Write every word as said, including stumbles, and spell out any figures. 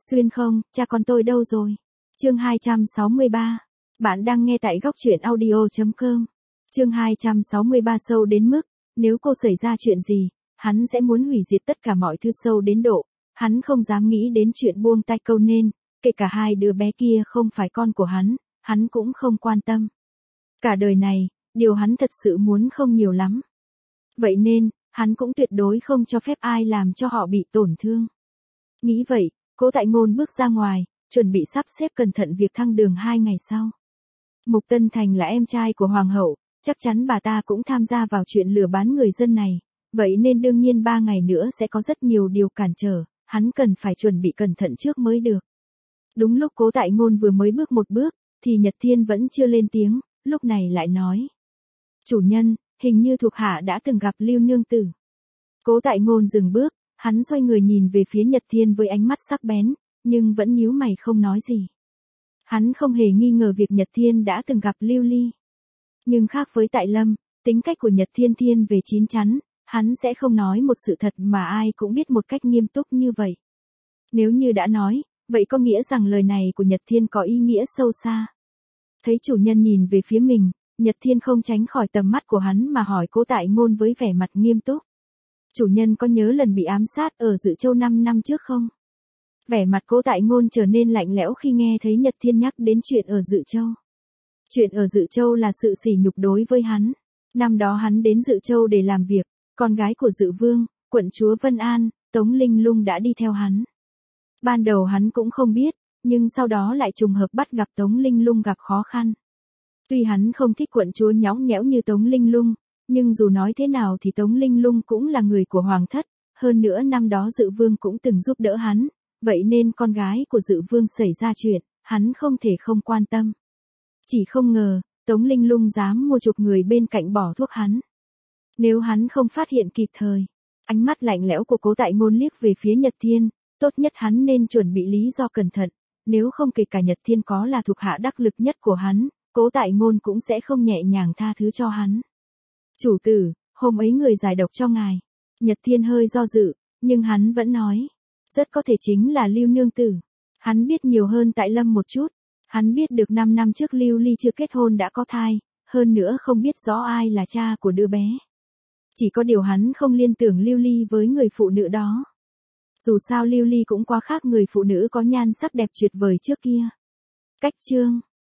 Xuyên không, cha con tôi đâu rồi? Chương hai trăm sáu mươi ba. Bạn đang nghe tại góc truyện audio chấm com. Chương hai trăm sáu mươi ba sâu đến mức, nếu cô xảy ra chuyện gì, hắn sẽ muốn hủy diệt tất cả mọi thứ sâu đến độ, hắn không dám nghĩ đến chuyện buông tay câu nên, kể cả hai đứa bé kia không phải con của hắn, hắn cũng không quan tâm. Cả đời này, điều hắn thật sự muốn không nhiều lắm. Vậy nên, hắn cũng tuyệt đối không cho phép ai làm cho họ bị tổn thương. Nghĩ vậy, Cố Tại Ngôn bước ra ngoài, chuẩn bị sắp xếp cẩn thận việc thăng đường hai ngày sau. Mục Tân Thành là em trai của Hoàng hậu, chắc chắn bà ta cũng tham gia vào chuyện lừa bán người dân này, vậy nên đương nhiên ba ngày nữa sẽ có rất nhiều điều cản trở, hắn cần phải chuẩn bị cẩn thận trước mới được. Đúng lúc Cố Tại Ngôn vừa mới bước một bước, thì Nhật Thiên vẫn chưa lên tiếng, lúc này lại nói. Chủ nhân, hình như thuộc hạ đã từng gặp Lưu Nương Tử. Cố Tại Ngôn dừng bước, hắn xoay người nhìn về phía Nhật Thiên với ánh mắt sắc bén, nhưng vẫn nhíu mày không nói gì. Hắn không hề nghi ngờ việc Nhật Thiên đã từng gặp Lưu Ly. Nhưng khác với Tại Lâm, tính cách của Nhật Thiên thiên về chín chắn, hắn sẽ không nói một sự thật mà ai cũng biết một cách nghiêm túc như vậy. Nếu như đã nói, vậy có nghĩa rằng lời này của Nhật Thiên có ý nghĩa sâu xa. Thấy chủ nhân nhìn về phía mình, Nhật Thiên không tránh khỏi tầm mắt của hắn mà hỏi Cố Tại Ngôn với vẻ mặt nghiêm túc. Chủ nhân có nhớ lần bị ám sát ở Dự Châu năm năm trước không? Vẻ mặt Cố Tại Ngôn trở nên lạnh lẽo khi nghe thấy Nhật Thiên nhắc đến chuyện ở Dự Châu. Chuyện ở Dự Châu là sự sỉ nhục đối với hắn. Năm đó hắn đến Dự Châu để làm việc, con gái của Dự Vương, quận chúa Vân An, Tống Linh Lung đã đi theo hắn. Ban đầu hắn cũng không biết, nhưng sau đó lại trùng hợp bắt gặp Tống Linh Lung gặp khó khăn. Tuy hắn không thích quận chúa nhõng nhẽo như Tống Linh Lung, nhưng dù nói thế nào thì Tống Linh Lung cũng là người của Hoàng thất, hơn nữa năm đó Dự Vương cũng từng giúp đỡ hắn, vậy nên con gái của Dự Vương xảy ra chuyện, hắn không thể không quan tâm. Chỉ không ngờ, Tống Linh Lung dám mua chuộc người bên cạnh bỏ thuốc hắn. Nếu hắn không phát hiện kịp thời, ánh mắt lạnh lẽo của Cố Tại Ngôn liếc về phía Nhật Thiên, tốt nhất hắn nên chuẩn bị lý do cẩn thận, nếu không kể cả Nhật Thiên có là thuộc hạ đắc lực nhất của hắn, Cố Tại Ngôn cũng sẽ không nhẹ nhàng tha thứ cho hắn. Chủ tử, hôm ấy người giải độc cho ngài. Nhật Thiên hơi do dự, nhưng hắn vẫn nói. Rất có thể chính là Lưu Nương Tử. Hắn biết nhiều hơn Tại Lâm một chút. Hắn biết được năm năm trước Lưu Ly chưa kết hôn đã có thai, hơn nữa không biết rõ ai là cha của đứa bé. Chỉ có điều hắn không liên tưởng Lưu Ly với người phụ nữ đó. Dù sao Lưu Ly cũng quá khác người phụ nữ có nhan sắc đẹp tuyệt vời trước kia. Cách chương